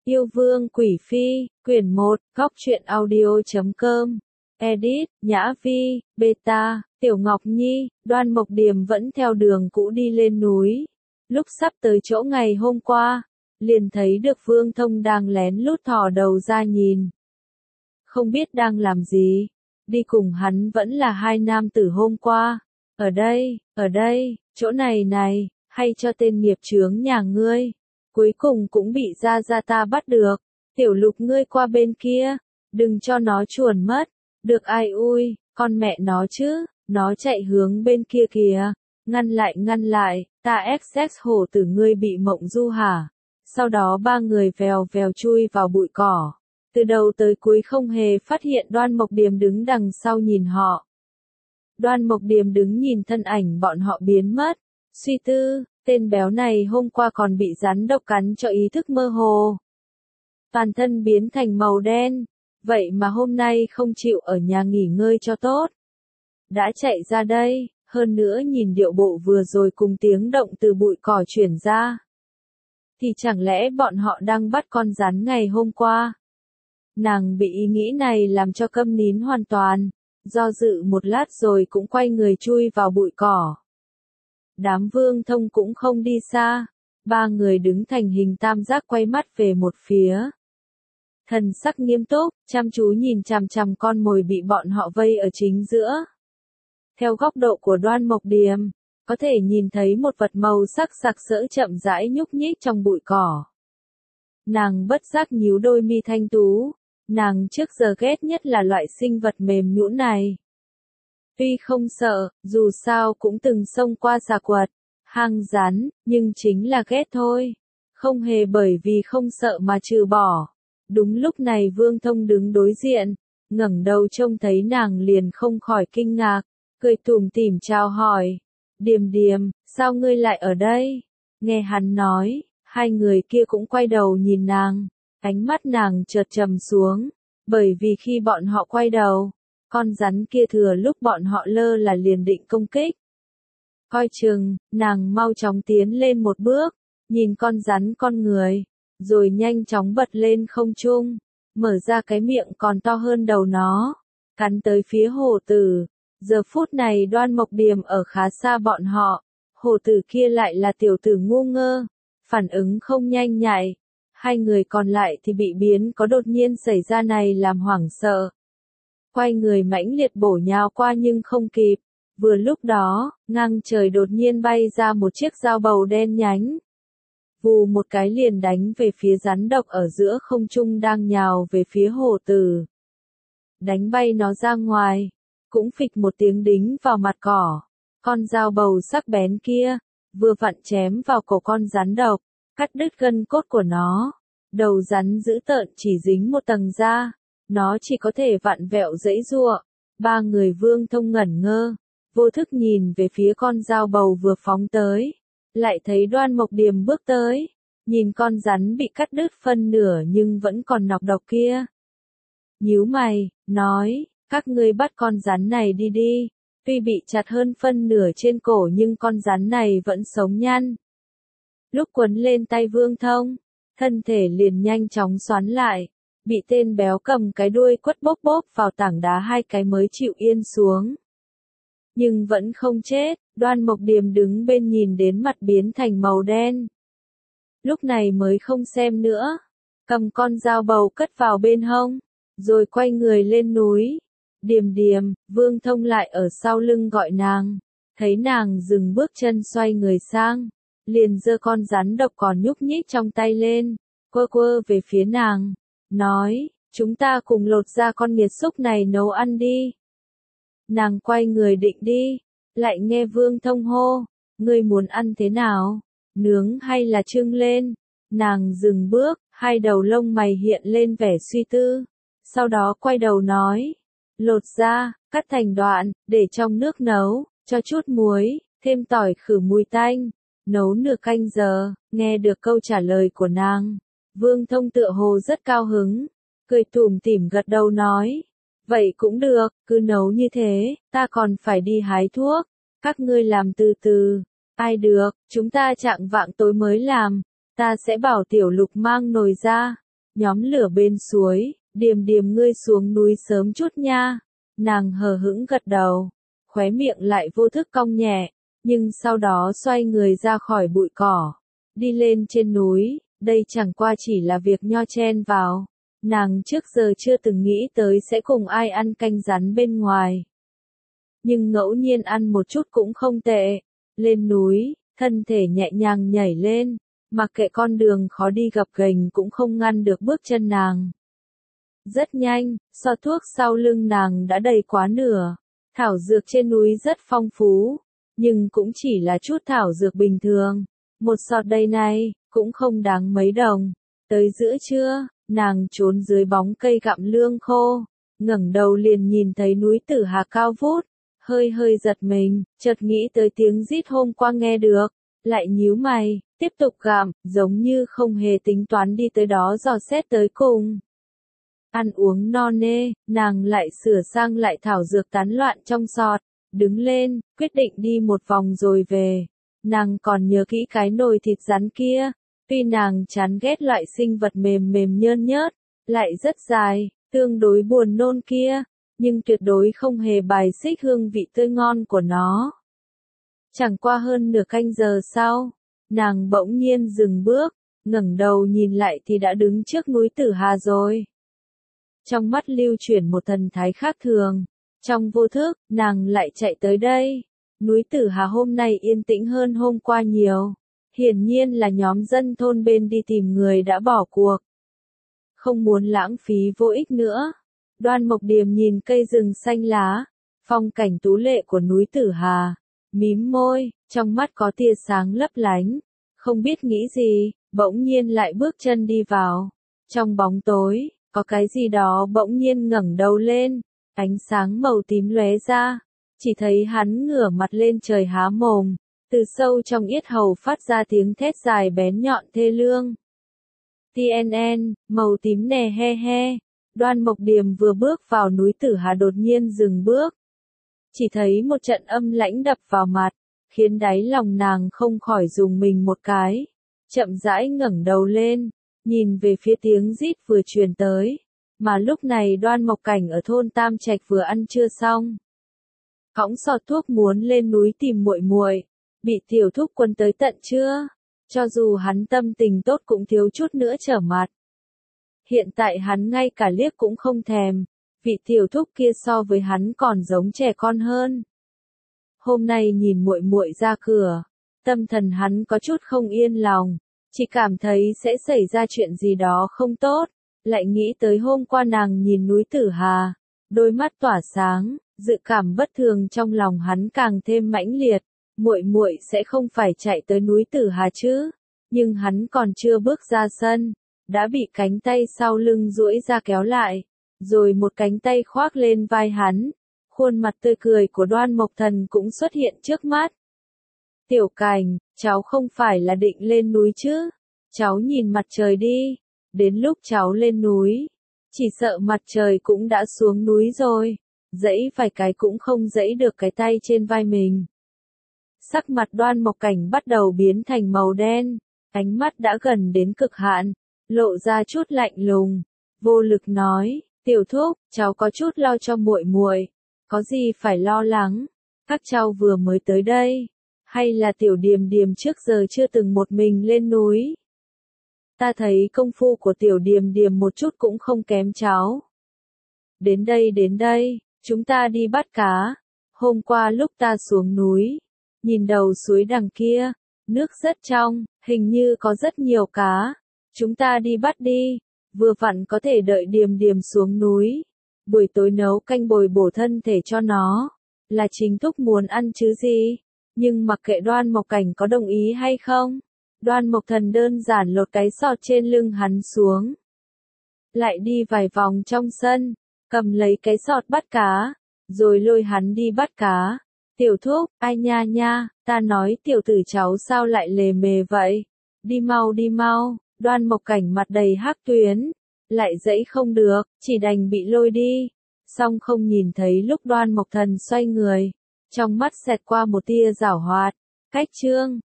Yêu Vương Quỷ Phi, quyển 1, góc truyện audio.com. Edit, Nhã Vi, Beta, Tiểu Ngọc Nhi, Đoan Mộc Điềm vẫn theo đường cũ đi lên núi. Lúc sắp tới chỗ ngày hôm qua, liền thấy được Vương Thông đang lén lút thò đầu ra nhìn. Không biết đang làm gì, đi cùng hắn vẫn là hai nam tử hôm qua. Ở đây, chỗ này này, hay cho tên nghiệp chướng nhà ngươi. Cuối cùng cũng bị gia ta bắt được. Tiểu Lục ngươi qua bên kia, đừng cho nó chuồn mất. Được ai ui, con mẹ nó chứ, nó chạy hướng bên kia kìa. Ngăn lại, ta XX hổ tử ngươi bị mộng du hả? Sau đó ba người vèo vèo chui vào bụi cỏ. Từ đầu tới cuối không hề phát hiện Đoan Mộc Điềm đứng đằng sau nhìn họ. Đoan Mộc Điềm đứng nhìn thân ảnh bọn họ biến mất. Suy tư, tên béo này hôm qua còn bị rắn độc cắn cho ý thức mơ hồ. Toàn thân biến thành màu đen, vậy mà hôm nay không chịu ở nhà nghỉ ngơi cho tốt. Đã chạy ra đây, hơn nữa nhìn điệu bộ vừa rồi cùng tiếng động từ bụi cỏ chuyển ra. Thì chẳng lẽ bọn họ đang bắt con rắn ngày hôm qua? Nàng bị ý nghĩ này làm cho câm nín hoàn toàn, do dự một lát rồi cũng quay người chui vào bụi cỏ. Đám Vương Thông cũng không đi xa, ba người đứng thành hình tam giác quay mắt về một phía. Thần sắc nghiêm túc, chăm chú nhìn chằm chằm con mồi bị bọn họ vây ở chính giữa. Theo góc độ của Đoan Mộc Điềm, có thể nhìn thấy một vật màu sắc sặc sỡ chậm rãi nhúc nhích trong bụi cỏ. Nàng bất giác nhíu đôi mi thanh tú, nàng trước giờ ghét nhất là loại sinh vật mềm nhũn này. Tuy không sợ, dù sao cũng từng xông qua xà quật, hang rắn, nhưng chính là ghét thôi. Không hề bởi vì không sợ mà trừ bỏ. Đúng lúc này Vương Thông đứng đối diện, ngẩng đầu trông thấy nàng liền không khỏi kinh ngạc, cười tủm tỉm chào hỏi. Điềm Điềm, sao ngươi lại ở đây? Nghe hắn nói, hai người kia cũng quay đầu nhìn nàng, ánh mắt nàng chợt trầm xuống, bởi vì khi bọn họ quay đầu, con rắn kia thừa lúc bọn họ lơ là liền định công kích. Coi chừng, nàng mau chóng tiến lên một bước, nhìn con rắn con người, rồi nhanh chóng bật lên không trung, mở ra cái miệng còn to hơn đầu nó, cắn tới phía hổ tử. Giờ phút này Đoan Mộc Điềm ở khá xa bọn họ, hổ tử kia lại là tiểu tử ngu ngơ, phản ứng không nhanh nhạy. Hai người còn lại thì bị biến có đột nhiên xảy ra này làm hoảng sợ. Quay người mãnh liệt bổ nhào qua nhưng không kịp. Vừa lúc đó, ngang trời đột nhiên bay ra một chiếc dao bầu đen nhánh. Vù một cái liền đánh về phía rắn độc ở giữa không trung đang nhào về phía hổ tử. Đánh bay nó ra ngoài, cũng phịch một tiếng đính vào mặt cỏ. Con dao bầu sắc bén kia, vừa vặn chém vào cổ con rắn độc, cắt đứt gân cốt của nó. Đầu rắn dữ tợn chỉ dính một tầng da, nó chỉ có thể vặn vẹo giãy giụa. Ba người Vương Thông ngẩn ngơ, vô thức nhìn về phía con dao bầu vừa phóng tới, lại thấy Đoan Mộc Điềm bước tới, nhìn con rắn bị cắt đứt phân nửa nhưng vẫn còn nọc độc kia. Nhíu mày, nói, các ngươi bắt con rắn này đi đi, tuy bị chặt hơn phân nửa trên cổ nhưng con rắn này vẫn sống nhăn. Lúc quấn lên tay Vương Thông, thân thể liền nhanh chóng xoắn lại, bị tên béo cầm cái đuôi quất bốp bốp vào tảng đá hai cái mới chịu yên xuống. Nhưng vẫn không chết, Đoan Mộc Điềm đứng bên nhìn đến mặt biến thành màu đen. Lúc này mới không xem nữa, cầm con dao bầu cất vào bên hông, rồi quay người lên núi. Điềm Điềm, Vương Thông lại ở sau lưng gọi nàng, thấy nàng dừng bước chân xoay người sang, liền giơ con rắn độc còn nhúc nhích trong tay lên, quơ về phía nàng, nói, chúng ta cùng lột ra con nghiệt xúc này nấu ăn đi. Nàng quay người định đi, lại nghe Vương Thông hô, ngươi muốn ăn thế nào, nướng hay là trưng lên? Nàng dừng bước, hai đầu lông mày hiện lên vẻ suy tư, sau đó quay đầu nói, lột ra, cắt thành đoạn, để trong nước nấu, cho chút muối, thêm tỏi khử mùi tanh, nấu nửa canh giờ. Nghe được câu trả lời của nàng, Vương Thông tựa hồ rất cao hứng, cười tủm tỉm gật đầu nói, vậy cũng được, cứ nấu như thế, ta còn phải đi hái thuốc, các ngươi làm từ từ. Ai được, chúng ta chạng vạng tối mới làm, ta sẽ bảo Tiểu Lục mang nồi ra. nhóm lửa bên suối, Điềm Điềm ngươi xuống núi sớm chút nha. Nàng hờ hững gật đầu, khóe miệng lại vô thức cong nhẹ, nhưng sau đó xoay người ra khỏi bụi cỏ, đi lên trên núi, đây chẳng qua chỉ là việc nho chen vào. Nàng trước giờ chưa từng nghĩ tới sẽ cùng ai ăn canh rắn bên ngoài. Nhưng ngẫu nhiên ăn một chút cũng không tệ. Lên núi, thân thể nhẹ nhàng nhảy lên, mặc kệ con đường khó đi gập ghềnh cũng không ngăn được bước chân nàng. Rất nhanh, so thuốc sau lưng nàng đã đầy quá nửa. Thảo dược trên núi rất phong phú, nhưng cũng chỉ là chút thảo dược bình thường. Một sọt đầy này, cũng không đáng mấy đồng. Tới giữa trưa, nàng trốn dưới bóng cây gặm lương khô, ngẩng đầu liền nhìn thấy núi Tử Hà cao vút, hơi hơi giật mình, chợt nghĩ tới tiếng rít hôm qua nghe được, lại nhíu mày, tiếp tục gặm, giống như không hề tính toán đi tới đó dò xét tới cùng. Ăn uống no nê, nàng lại sửa sang lại thảo dược tán loạn trong sọt, đứng lên, quyết định đi một vòng rồi về. Nàng còn nhớ kỹ cái nồi thịt rắn kia, tuy nàng chán ghét loại sinh vật mềm mềm nhơn nhớt, lại rất dài, tương đối buồn nôn kia, nhưng tuyệt đối không hề bài xích hương vị tươi ngon của nó. Chẳng qua hơn nửa canh giờ sau, nàng bỗng nhiên dừng bước, ngẩng đầu nhìn lại thì đã đứng trước núi Tử Hà rồi. Trong mắt lưu chuyển một thần thái khác thường, trong vô thức, nàng lại chạy tới đây. Núi Tử Hà hôm nay yên tĩnh hơn hôm qua nhiều, hiển nhiên là nhóm dân thôn bên đi tìm người đã bỏ cuộc. Không muốn lãng phí vô ích nữa. Đoan Mộc Điềm nhìn cây rừng xanh lá, phong cảnh tú lệ của núi Tử Hà, mím môi, trong mắt có tia sáng lấp lánh, không biết nghĩ gì, bỗng nhiên lại bước chân đi vào. Trong bóng tối, có cái gì đó bỗng nhiên ngẩng đầu lên, ánh sáng màu tím lóe ra, chỉ thấy hắn ngửa mặt lên trời há mồm, từ sâu trong yết hầu phát ra tiếng thét dài bén nhọn thê lương. TNN, màu tím nè he he. Đoan Mộc Điềm vừa bước vào núi Tử Hà đột nhiên dừng bước. Chỉ thấy một trận âm lãnh đập vào mặt, khiến đáy lòng nàng không khỏi rùng mình một cái. Chậm rãi ngẩng đầu lên, nhìn về phía tiếng rít vừa truyền tới. Mà lúc này Đoan Mộc Cảnh ở thôn Tam Trạch vừa ăn trưa xong. Cõng sọt thuốc muốn lên núi tìm muội muội, bị tiểu thúc quân tới tận trưa. Cho dù hắn tâm tình tốt cũng thiếu chút nữa trở mặt. Hiện tại hắn ngay cả liếc cũng không thèm, vị tiểu thúc kia so với hắn còn giống trẻ con hơn. Hôm nay nhìn muội muội ra cửa, tâm thần hắn có chút không yên lòng, chỉ cảm thấy sẽ xảy ra chuyện gì đó không tốt, lại nghĩ tới hôm qua nàng nhìn núi Tử Hà, đôi mắt tỏa sáng, dự cảm bất thường trong lòng hắn càng thêm mãnh liệt, muội muội sẽ không phải chạy tới núi Tử Hà chứ? Nhưng hắn còn chưa bước ra sân, đã bị cánh tay sau lưng duỗi ra kéo lại, rồi một cánh tay khoác lên vai hắn. Khuôn mặt tươi cười của Đoan Mộc Thần cũng xuất hiện trước mắt. Tiểu Cảnh, cháu không phải là định lên núi chứ? Cháu nhìn mặt trời đi, đến lúc cháu lên núi, chỉ sợ mặt trời cũng đã xuống núi rồi, giãy vài cái cũng không giãy được cái tay trên vai mình. Sắc mặt Đoan Mộc Cảnh bắt đầu biến thành màu đen, ánh mắt đã gần đến cực hạn, lộ ra chút lạnh lùng, vô lực nói, tiểu thúc, cháu có chút lo cho muội muội, có gì phải lo lắng, các cháu vừa mới tới đây, hay là tiểu Điềm Điềm trước giờ chưa từng một mình lên núi. Ta thấy công phu của tiểu Điềm Điềm một chút cũng không kém cháu. Đến đây, chúng ta đi bắt cá. Hôm qua lúc ta xuống núi, nhìn đầu suối đằng kia, nước rất trong, hình như có rất nhiều cá. Chúng ta đi bắt đi, vừa vặn có thể đợi Điềm Điềm xuống núi. Buổi tối nấu canh bồi bổ thân thể cho nó, là chính thúc muốn ăn chứ gì. Nhưng mặc kệ Đoan Mộc Cảnh có đồng ý hay không, Đoan Mộc Thần đơn giản lột cái sọt trên lưng hắn xuống. Lại đi vài vòng trong sân, cầm lấy cái sọt bắt cá, rồi lôi hắn đi bắt cá. Tiểu thúc, ai nha nha, ta nói tiểu tử cháu sao lại lề mề vậy? Đi mau, Đoan Mộc Cảnh mặt đầy hắc tuyến, lại giãy không được, chỉ đành bị lôi đi. Song không nhìn thấy lúc Đoan Mộc Thần xoay người, trong mắt xẹt qua một tia giảo hoạt. Cách chương